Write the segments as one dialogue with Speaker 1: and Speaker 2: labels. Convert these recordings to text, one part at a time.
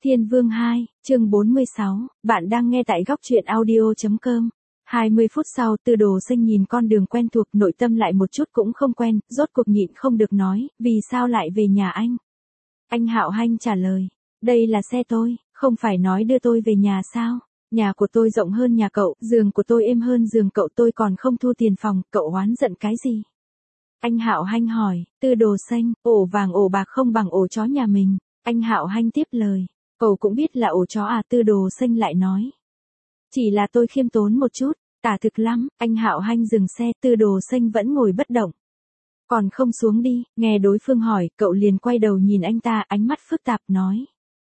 Speaker 1: Thiên Vương 2, chương 46, bạn đang nghe tại góc truyện audio.com. 20 phút sau, Tư Đồ Sinh nhìn con đường quen thuộc, nội tâm lại một chút cũng không quen, rốt cuộc nhịn không được nói, vì sao lại về nhà anh? Anh Hạo Hanh trả lời, đây là xe tôi, không phải nói đưa tôi về nhà sao? Nhà của tôi rộng hơn nhà cậu, giường của tôi êm hơn giường cậu, tôi còn không thu tiền phòng, cậu oán giận cái gì? Anh Hạo Hanh hỏi. Tư Đồ Sinh, ổ vàng ổ bạc không bằng ổ chó nhà mình. Anh Hạo Hanh tiếp lời, cậu cũng biết là ổ chó à? Tư Đồ Sinh lại nói, chỉ là tôi khiêm tốn một chút, tả thực lắm. Anh Hạo Hanh dừng xe, Tư Đồ Sinh vẫn ngồi bất động. Còn không xuống đi, nghe đối phương hỏi, cậu liền quay đầu nhìn anh ta, ánh mắt phức tạp nói,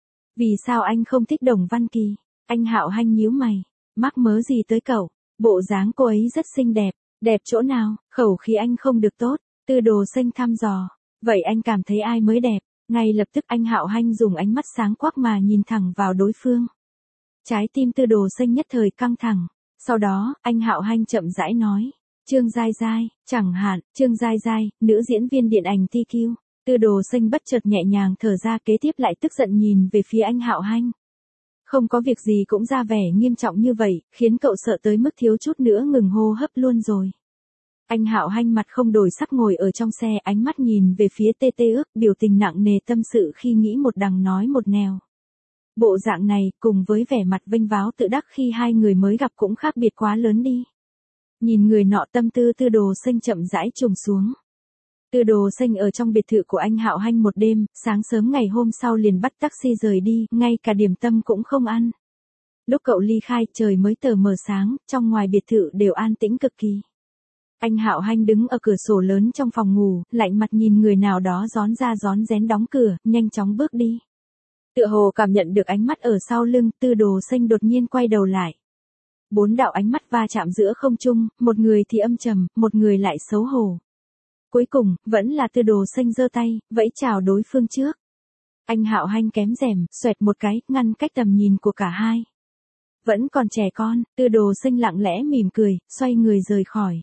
Speaker 1: vì sao anh không thích Đồng Văn Kỳ? Anh Hạo Hanh nhíu mày, mắc mớ gì tới cậu? Bộ dáng cô ấy rất xinh đẹp. Đẹp chỗ nào? Khẩu khí anh không được tốt. Tư Đồ Sinh thăm dò, vậy anh cảm thấy ai mới đẹp? Ngay lập tức anh Hạo Hanh dùng ánh mắt sáng quắc mà nhìn thẳng vào đối phương. Trái tim Tư Đồ Sinh nhất thời căng thẳng. Sau đó, anh Hạo Hanh chậm rãi nói, Trương Giai Giai, chẳng hạn, Trương Giai Giai, nữ diễn viên điện ảnh TQ. Tư Đồ Sinh bất chợt nhẹ nhàng thở ra, kế tiếp lại tức giận nhìn về phía anh Hạo Hanh. Không có việc gì cũng ra vẻ nghiêm trọng như vậy, khiến cậu sợ tới mức thiếu chút nữa ngừng hô hấp luôn rồi. Anh Hạo Hanh mặt không đổi sắc ngồi ở trong xe, ánh mắt nhìn về phía TT Ước, biểu tình nặng nề tâm sự khi nghĩ một đằng nói một nẻo. Bộ dạng này, cùng với vẻ mặt vênh váo tự đắc khi hai người mới gặp cũng khác biệt quá lớn đi. Nhìn người nọ, tâm tư Tư Đồ Sinh chậm rãi trùng xuống. Tư Đồ Sinh ở trong biệt thự của anh Hạo Hanh một đêm, sáng sớm ngày hôm sau liền bắt taxi rời đi, ngay cả điểm tâm cũng không ăn. Lúc cậu ly khai, trời mới tờ mờ sáng, trong ngoài biệt thự đều an tĩnh cực kỳ. Anh Hạo Hanh đứng ở cửa sổ lớn trong phòng ngủ, lạnh mặt nhìn người nào đó rón ra rón rén đóng cửa, nhanh chóng bước đi. Tựa hồ cảm nhận được ánh mắt ở sau lưng, Tư Đồ Sinh đột nhiên quay đầu lại. 4 đạo ánh mắt va chạm giữa không trung, một người thì âm trầm, một người lại xấu hổ. Cuối cùng, vẫn là Tư Đồ Sinh giơ tay, vẫy chào đối phương trước. Anh Hạo Hanh kém rèm, xoẹt một cái, ngăn cách tầm nhìn của cả hai. Vẫn còn trẻ con, Tư Đồ Sinh lặng lẽ mỉm cười, xoay người rời khỏi.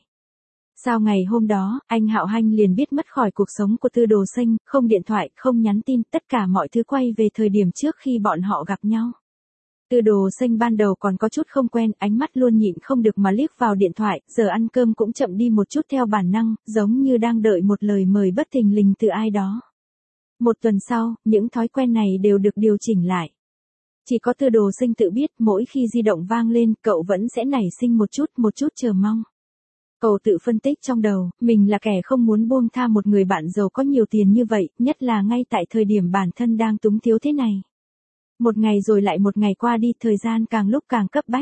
Speaker 1: Sau ngày hôm đó, anh Hạo Hanh liền biết mất khỏi cuộc sống của Tư Đồ Sinh, không điện thoại, không nhắn tin, tất cả mọi thứ quay về thời điểm trước khi bọn họ gặp nhau. Tư Đồ Sinh ban đầu còn có chút không quen, ánh mắt luôn nhịn không được mà liếc vào điện thoại, giờ ăn cơm cũng chậm đi một chút theo bản năng, giống như đang đợi một lời mời bất thình lình từ ai đó. Một tuần sau, những thói quen này đều được điều chỉnh lại. Chỉ có Tư Đồ Sinh tự biết, mỗi khi di động vang lên, cậu vẫn sẽ nảy sinh một chút chờ mong. Cậu tự phân tích trong đầu, mình là kẻ không muốn buông tha một người bạn giàu có nhiều tiền như vậy, nhất là ngay tại thời điểm bản thân đang túng thiếu thế này. Một ngày rồi lại một ngày qua đi, thời gian càng lúc càng cấp bách.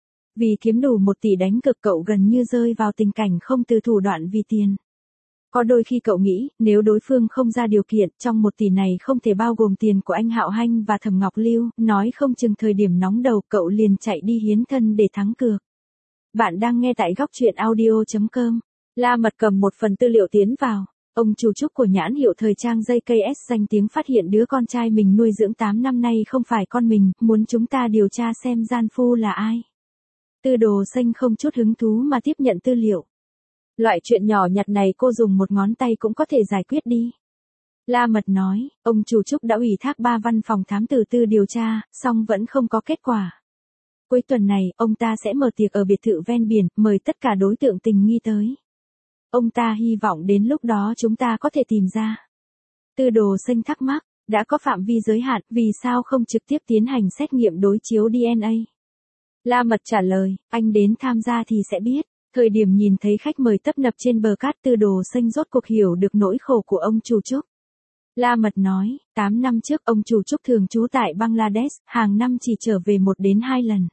Speaker 1: Vì kiếm đủ 1 tỷ đánh cược, cậu gần như rơi vào tình cảnh không từ thủ đoạn vì tiền. Có đôi khi cậu nghĩ, nếu đối phương không ra điều kiện, trong 1 tỷ này không thể bao gồm tiền của anh Hạo Hanh và Thẩm Ngọc Lưu, nói không chừng thời điểm nóng đầu cậu liền chạy đi hiến thân để thắng cược. Bạn đang nghe tại góc truyện audio.com. La Mật cầm một phần tư liệu tiến vào. Ông chủ trúc của nhãn hiệu thời trang JKS danh tiếng phát hiện đứa con trai mình nuôi dưỡng 8 năm nay không phải con mình, muốn chúng ta điều tra xem gian phu là ai. Tư Đồ Sinh không chút hứng thú mà tiếp nhận tư liệu. Loại chuyện nhỏ nhặt này cô dùng một ngón tay cũng có thể giải quyết đi. La Mật nói, ông chủ trúc đã ủy thác 3 văn phòng thám tử tư điều tra, song vẫn không có kết quả. Cuối tuần này, ông ta sẽ mở tiệc ở biệt thự ven biển, mời tất cả đối tượng tình nghi tới. Ông ta hy vọng đến lúc đó chúng ta có thể tìm ra. Tư Đồ Sinh thắc mắc, đã có phạm vi giới hạn, vì sao không trực tiếp tiến hành xét nghiệm đối chiếu DNA? La Mật trả lời, anh đến tham gia thì sẽ biết. Thời điểm nhìn thấy khách mời tấp nập trên bờ cát, Tư Đồ Sinh rốt cuộc hiểu được nỗi khổ của ông chủ trúc. La Mật nói, 8 năm trước ông chủ trúc thường trú tại Bangladesh, hàng năm chỉ trở về 1 đến 2 lần.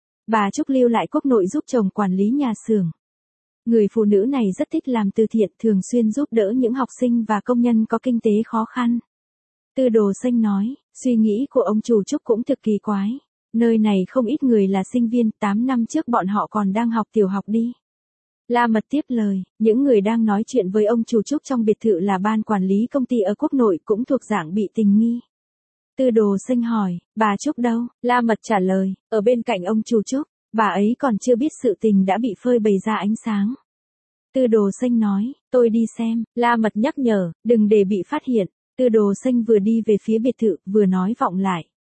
Speaker 1: Bà Trúc lưu lại quốc nội giúp chồng quản lý nhà xưởng. Người phụ nữ này rất thích làm từ thiện, thường xuyên giúp đỡ những học sinh và công nhân có kinh tế khó khăn. Tư Đồ Sinh nói, suy nghĩ của ông chủ trúc cũng thực kỳ quái. Nơi này không ít người là sinh viên, 8 năm trước bọn họ còn đang học tiểu học đi. La Mật tiếp lời, những người đang nói chuyện với ông chủ trúc trong biệt thự là ban quản lý công ty ở quốc nội, cũng thuộc dạng bị tình nghi. Tư Đồ Sinh hỏi, bà Trúc đâu? La Mật trả lời, ở bên cạnh ông chủ trúc, bà ấy còn chưa biết sự tình đã bị phơi bày ra ánh sáng. Tư Đồ Sinh nói, tôi đi xem. La Mật nhắc nhở, đừng để bị phát hiện. Tư Đồ Sinh vừa đi về phía biệt thự, vừa nói vọng lại.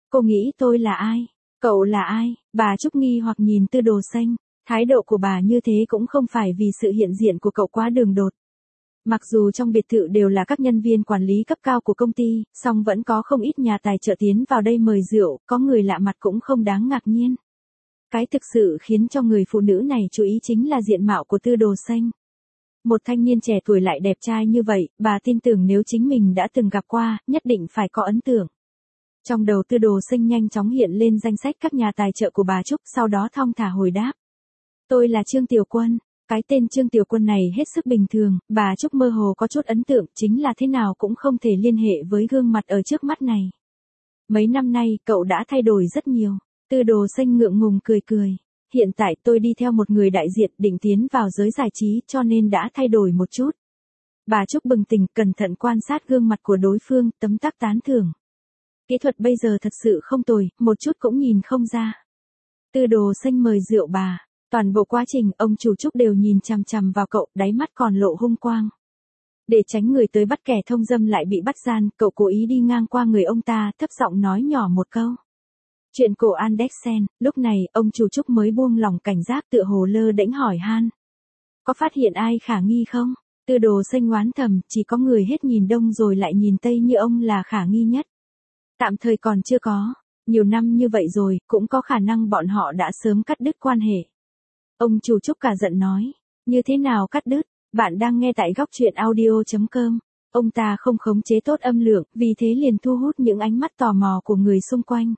Speaker 1: Cô nghĩ tôi là ai? Cậu là ai? Bà Trúc nghi hoặc nhìn Tư Đồ Xanh. Thái độ của bà như thế cũng không phải vì sự hiện diện của cậu quá đường đột. Mặc dù trong biệt thự đều là các nhân viên quản lý cấp cao của công ty, song vẫn có không ít nhà tài trợ tiến vào đây mời rượu, có người lạ mặt cũng không đáng ngạc nhiên. Cái thực sự khiến cho người phụ nữ này chú ý chính là diện mạo của Tư Đồ Xanh. Một thanh niên trẻ tuổi lại đẹp trai như vậy, bà tin tưởng nếu chính mình đã từng gặp qua, nhất định phải có ấn tượng. Trong đầu Tư Đồ Xanh nhanh chóng hiện lên danh sách các nhà tài trợ của bà Trúc, sau đó thong thả hồi đáp. Tôi là Trương Tiểu Quân. Cái tên Trương Tiểu Quân này hết sức bình thường, bà Trúc mơ hồ có chút ấn tượng, chính là thế nào cũng không thể liên hệ với gương mặt ở trước mắt này. Mấy năm nay, cậu đã thay đổi rất nhiều. Tư Đồ Xanh ngượng ngùng cười cười. Hiện tại tôi đi theo một người đại diện định tiến vào giới giải trí cho nên đã thay đổi một chút. Bà Trúc bừng tỉnh, cẩn thận quan sát gương mặt của đối phương, tấm tắc tán thưởng. Kỹ thuật bây giờ thật sự không tồi, một chút cũng nhìn không ra. Tư Đồ Xanh mời rượu bà. Toàn bộ quá trình, ông chủ Trúc đều nhìn chằm chằm vào cậu, đáy mắt còn lộ hung quang. Để tránh người tới bắt kẻ thông dâm lại bị bắt gian, cậu cố ý đi ngang qua người ông ta, thấp giọng nói nhỏ một câu. Chuyện cổ Andersen, lúc này, ông chủ Trúc mới buông lỏng cảnh giác tựa hồ lơ đễnh hỏi han. Có phát hiện ai khả nghi không? Tư Đồ Xanh oán thầm, chỉ có người hết nhìn đông rồi lại nhìn tây như ông là khả nghi nhất. Tạm thời còn chưa có, nhiều năm như vậy rồi, cũng có khả năng bọn họ đã sớm cắt đứt quan hệ. Ông chủ Trúc cả giận nói, như thế nào cắt đứt, bạn đang nghe tại góc truyện audio.com. Ông ta không khống chế tốt âm lượng, vì thế liền thu hút những ánh mắt tò mò của người xung quanh.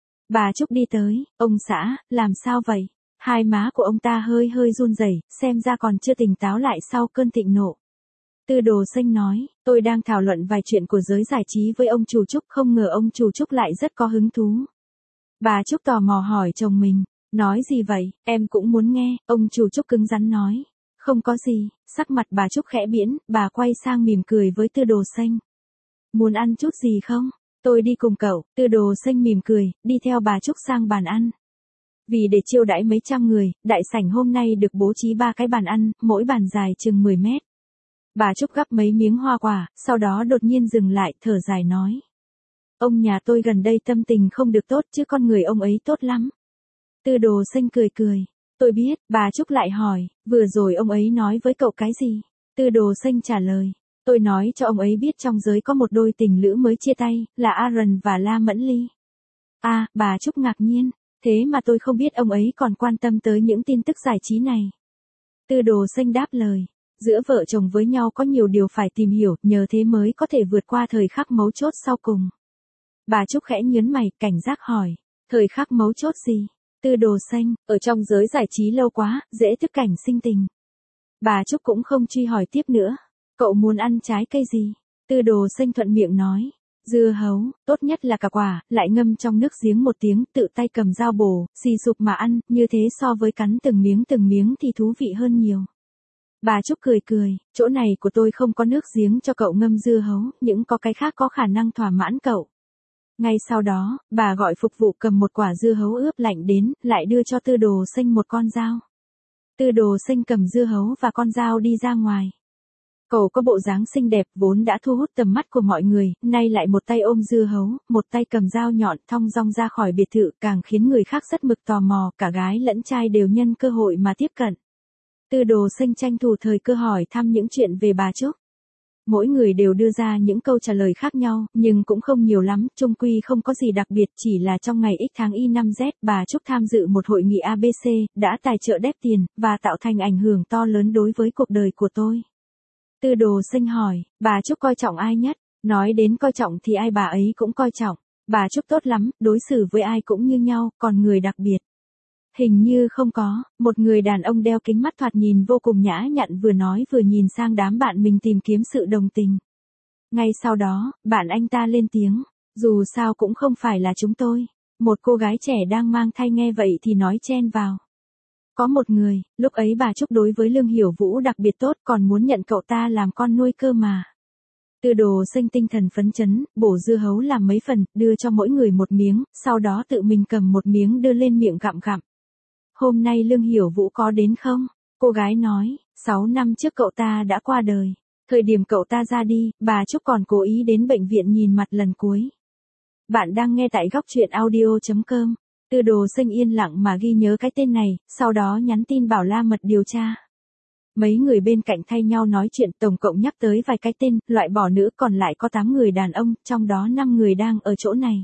Speaker 1: Bà Trúc đi tới, ông xã, làm sao vậy? Hai má của ông ta hơi hơi run rẩy, xem ra còn chưa tỉnh táo lại sau cơn thịnh nộ. Tư Đồ Xanh nói, tôi đang thảo luận vài chuyện của giới giải trí với ông chủ Trúc, không ngờ ông chủ Trúc lại rất có hứng thú. Bà Trúc tò mò hỏi chồng mình, nói gì vậy, em cũng muốn nghe, ông chủ Trúc cứng rắn nói. Không có gì, sắc mặt bà Trúc khẽ biến, bà quay sang mỉm cười với Tư Đồ Xanh. Muốn ăn chút gì không? Tôi đi cùng cậu, Tư Đồ Xanh mỉm cười, đi theo bà Trúc sang bàn ăn. Vì để chiêu đãi mấy trăm người, đại sảnh hôm nay được bố trí 3 cái bàn ăn, mỗi bàn dài chừng 10 mét. Bà Trúc gắp mấy miếng hoa quả, sau đó đột nhiên dừng lại, thở dài nói. Ông nhà tôi gần đây tâm tình không được tốt chứ con người ông ấy tốt lắm. Tư Đồ Xanh cười cười. Tôi biết, bà Trúc lại hỏi, vừa rồi ông ấy nói với cậu cái gì? Tư Đồ Xanh trả lời. Tôi nói cho ông ấy biết trong giới có một đôi tình lữ mới chia tay, là Aaron và La Mẫn Ly. À, bà Trúc ngạc nhiên. Thế mà tôi không biết ông ấy còn quan tâm tới những tin tức giải trí này. Tư Đồ Xanh đáp lời. Giữa vợ chồng với nhau có nhiều điều phải tìm hiểu, nhờ thế mới có thể vượt qua thời khắc mấu chốt sau cùng. Bà Trúc khẽ nhớn mày, cảnh giác hỏi. Thời khắc mấu chốt gì? Tư Đồ Xanh, ở trong giới giải trí lâu quá, dễ thức cảnh sinh tình. Bà Trúc cũng không truy hỏi tiếp nữa. Cậu muốn ăn trái cây gì? Tư Đồ Xanh thuận miệng nói. Dưa hấu, tốt nhất là cả quả, lại ngâm trong nước giếng một tiếng, tự tay cầm dao bổ, xì sụp mà ăn, như thế so với cắn từng miếng thì thú vị hơn nhiều. Bà Trúc cười cười, chỗ này của tôi không có nước giếng cho cậu ngâm dưa hấu, những có cái khác có khả năng thỏa mãn cậu. Ngay sau đó, bà gọi phục vụ cầm một quả dưa hấu ướp lạnh đến, lại đưa cho Tư Đồ Xanh một con dao. Tư Đồ Xanh cầm dưa hấu và con dao đi ra ngoài. Cậu có bộ dáng xinh đẹp vốn đã thu hút tầm mắt của mọi người, nay lại một tay ôm dưa hấu, một tay cầm dao nhọn thong dong ra khỏi biệt thự, càng khiến người khác rất mực tò mò, cả gái lẫn trai đều nhân cơ hội mà tiếp cận. Tư Đồ Xanh tranh thủ thời cơ hỏi thăm những chuyện về bà Trúc. Mỗi người đều đưa ra những câu trả lời khác nhau, nhưng cũng không nhiều lắm, chung quy không có gì đặc biệt, chỉ là trong ngày X tháng Y5Z, bà Trúc tham dự một hội nghị ABC, đã tài trợ đép tiền, và tạo thành ảnh hưởng to lớn đối với cuộc đời của tôi. Tư Đồ Xanh hỏi, bà Trúc coi trọng ai nhất? Nói đến coi trọng thì ai bà ấy cũng coi trọng. Bà Trúc tốt lắm, đối xử với ai cũng như nhau, còn người đặc biệt. Hình như không có, một người đàn ông đeo kính mắt thoạt nhìn vô cùng nhã nhặn vừa nói vừa nhìn sang đám bạn mình tìm kiếm sự đồng tình. Ngay sau đó, bạn anh ta lên tiếng, dù sao cũng không phải là chúng tôi. Một cô gái trẻ đang mang thai nghe vậy thì nói chen vào. Có một người, lúc ấy bà Trúc đối với Lương Hiểu Vũ đặc biệt tốt còn muốn nhận cậu ta làm con nuôi cơ mà. Tư Đồ Xanh tinh thần phấn chấn, bổ dưa hấu làm mấy phần, đưa cho mỗi người một miếng, sau đó tự mình cầm một miếng đưa lên miệng gặm gặm. Hôm nay Lương Hiểu Vũ có đến không? Cô gái nói, 6 năm trước cậu ta đã qua đời. Thời điểm cậu ta ra đi, bà Trúc còn cố ý đến bệnh viện nhìn mặt lần cuối. Bạn đang nghe tại góc truyện audio.com. Tư Đồ Xanh yên lặng mà ghi nhớ cái tên này, sau đó nhắn tin bảo La Mật điều tra. Mấy người bên cạnh thay nhau nói chuyện, tổng cộng nhắc tới vài cái tên, loại bỏ nữ, còn lại có 8 người đàn ông, trong đó 5 người đang ở chỗ này.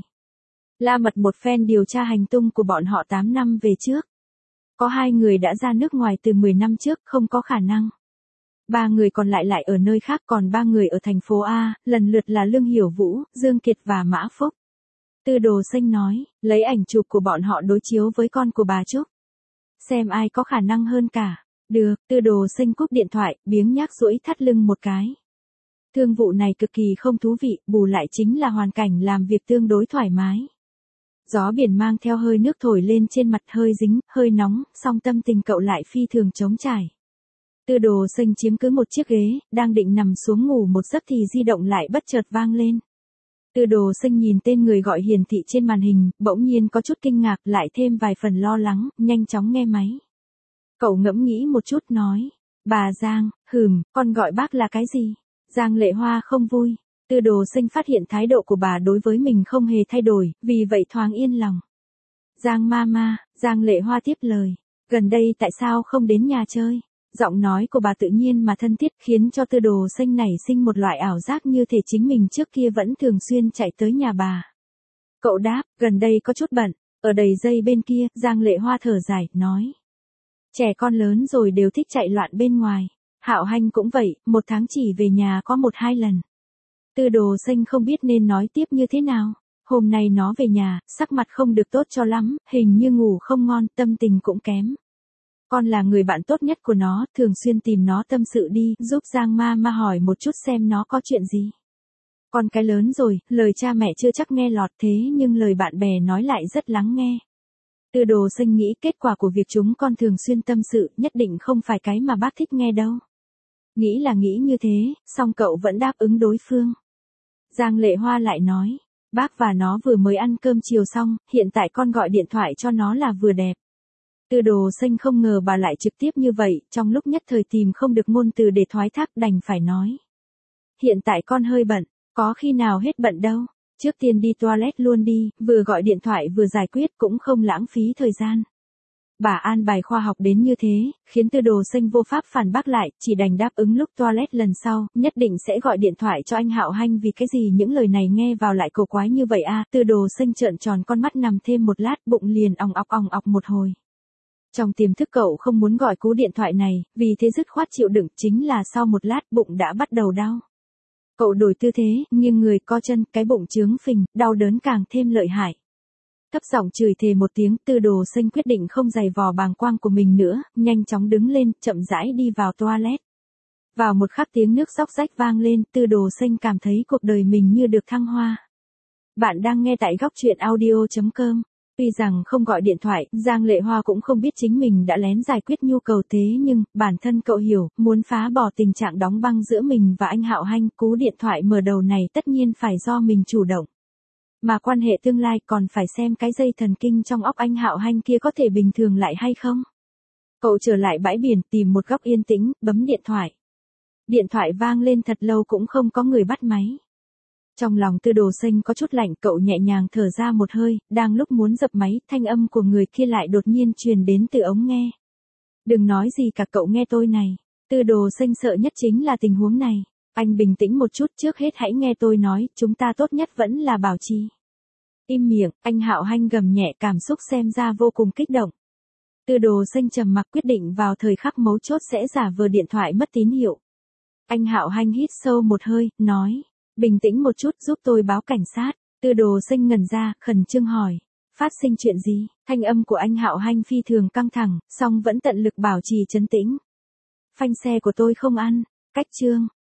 Speaker 1: La Mật một phen điều tra hành tung của bọn họ 8 năm về trước. Có 2 người đã ra nước ngoài từ 10 năm trước, không có khả năng. 3 người còn lại ở nơi khác, còn 3 người ở thành phố A, lần lượt là Lương Hiểu Vũ, Dương Kiệt và Mã Phúc. Tư Đồ Xanh nói, lấy ảnh chụp của bọn họ đối chiếu với con của bà Trúc. Xem ai có khả năng hơn cả. Được, Tư Đồ Xanh cúp điện thoại, biếng nhác duỗi thắt lưng một cái. Thương vụ này cực kỳ không thú vị, bù lại chính là hoàn cảnh làm việc tương đối thoải mái. Gió biển mang theo hơi nước thổi lên trên mặt, hơi dính, hơi nóng, song tâm tình cậu lại phi thường trống trải. Tư Đồ Xanh chiếm cứ một chiếc ghế, đang định nằm xuống ngủ một giấc thì di động lại bất chợt vang lên. Tư Đồ Xanh nhìn tên người gọi hiển thị trên màn hình, bỗng nhiên có chút kinh ngạc, lại thêm vài phần lo lắng, nhanh chóng nghe máy. Cậu ngẫm nghĩ một chút nói, bà Giang, con gọi bác là cái gì? Giang Lệ Hoa không vui. Tư Đồ Xanh phát hiện thái độ của bà đối với mình không hề thay đổi, vì vậy thoáng yên lòng. Giang mama, Giang Lệ Hoa tiếp lời, gần đây tại sao không đến nhà chơi? Giọng nói của bà tự nhiên mà thân thiết, khiến cho Tư Đồ Xanh nảy sinh một loại ảo giác như thể chính mình trước kia vẫn thường xuyên chạy tới nhà bà. Cậu đáp, gần đây có chút bận. Ở đầy dây bên kia, Giang Lệ Hoa thở dài, nói. Trẻ con lớn rồi đều thích chạy loạn bên ngoài. Hạo Hanh cũng vậy, một tháng chỉ về nhà có 1-2 lần. Tư Đồ Xanh không biết nên nói tiếp như thế nào. Hôm nay nó về nhà, sắc mặt không được tốt cho lắm, hình như ngủ không ngon, tâm tình cũng kém. Con là người bạn tốt nhất của nó, thường xuyên tìm nó tâm sự đi, giúp Giang ma hỏi một chút xem nó có chuyện gì. Con cái lớn rồi, lời cha mẹ chưa chắc nghe lọt, thế nhưng lời bạn bè nói lại rất lắng nghe. Tư Đồ Xanh nghĩ kết quả của việc chúng con thường xuyên tâm sự nhất định không phải cái mà bác thích nghe đâu. Nghĩ là nghĩ như thế, song cậu vẫn đáp ứng đối phương. Giang Lệ Hoa lại nói, bác và nó vừa mới ăn cơm chiều xong, hiện tại con gọi điện thoại cho nó là vừa đẹp. Tư Đồ Xanh không ngờ bà lại trực tiếp như vậy, trong lúc nhất thời tìm không được ngôn từ để thoái thác, đành phải nói. Hiện tại con hơi bận, có khi nào hết bận đâu, trước tiên đi toilet luôn đi, vừa gọi điện thoại vừa giải quyết cũng không lãng phí thời gian. Bà an bài khoa học đến như thế, khiến Tư Đồ Xanh vô pháp phản bác lại, chỉ đành đáp ứng lúc toilet lần sau, nhất định sẽ gọi điện thoại cho anh Hạo Hanh. Vì cái gì những lời này nghe vào lại cổ quái như vậy à? Tư Đồ Xanh trợn tròn con mắt, nằm thêm một lát, bụng liền ong ọc một hồi. Trong tiềm thức cậu không muốn gọi cú điện thoại này, vì thế dứt khoát chịu đựng, chính là sau một lát bụng đã bắt đầu đau. Cậu đổi tư thế, nghiêng người co chân, cái bụng chướng phình, đau đớn càng thêm lợi hại. Thấp giọng chửi thề một tiếng, Tư Đồ Xanh quyết định không giày vò bàng quang của mình nữa, nhanh chóng đứng lên, chậm rãi đi vào toilet. Vào một khắc tiếng nước róc rách vang lên, Tư Đồ Xanh cảm thấy cuộc đời mình như được thăng hoa. Bạn đang nghe tại góc truyện audio.com. Tuy rằng không gọi điện thoại, Giang Lệ Hoa cũng không biết chính mình đã lén giải quyết nhu cầu, thế nhưng, bản thân cậu hiểu, muốn phá bỏ tình trạng đóng băng giữa mình và anh Hạo Hanh, cú điện thoại mở đầu này tất nhiên phải do mình chủ động. Mà quan hệ tương lai còn phải xem cái dây thần kinh trong óc anh Hạo Hanh kia có thể bình thường lại hay không. Cậu trở lại bãi biển, tìm một góc yên tĩnh, bấm điện thoại. Điện thoại vang lên thật lâu cũng không có người bắt máy. Trong lòng Tư Đồ Xanh có chút lạnh, cậu nhẹ nhàng thở ra một hơi, đang lúc muốn dập máy, thanh âm của người kia lại đột nhiên truyền đến từ ống nghe. Đừng nói gì cả, cậu nghe tôi này. Tư Đồ Xanh sợ nhất chính là tình huống này. Anh bình tĩnh một chút, trước hết hãy nghe tôi nói, chúng ta tốt nhất vẫn là bảo trì. Im miệng, anh Hạo Hanh gầm nhẹ, cảm xúc xem ra vô cùng kích động. Tư Đồ Xanh trầm mặc, quyết định vào thời khắc mấu chốt sẽ giả vờ điện thoại mất tín hiệu. Anh Hạo Hanh hít sâu một hơi, nói. Bình tĩnh một chút, giúp tôi báo cảnh sát. Tư Đồ Xanh ngẩn ra, khẩn trương hỏi. Phát sinh chuyện gì? Thanh âm của anh Hạo Hanh phi thường căng thẳng, song vẫn tận lực bảo trì trấn tĩnh. Phanh xe của tôi không ăn. Cách chương.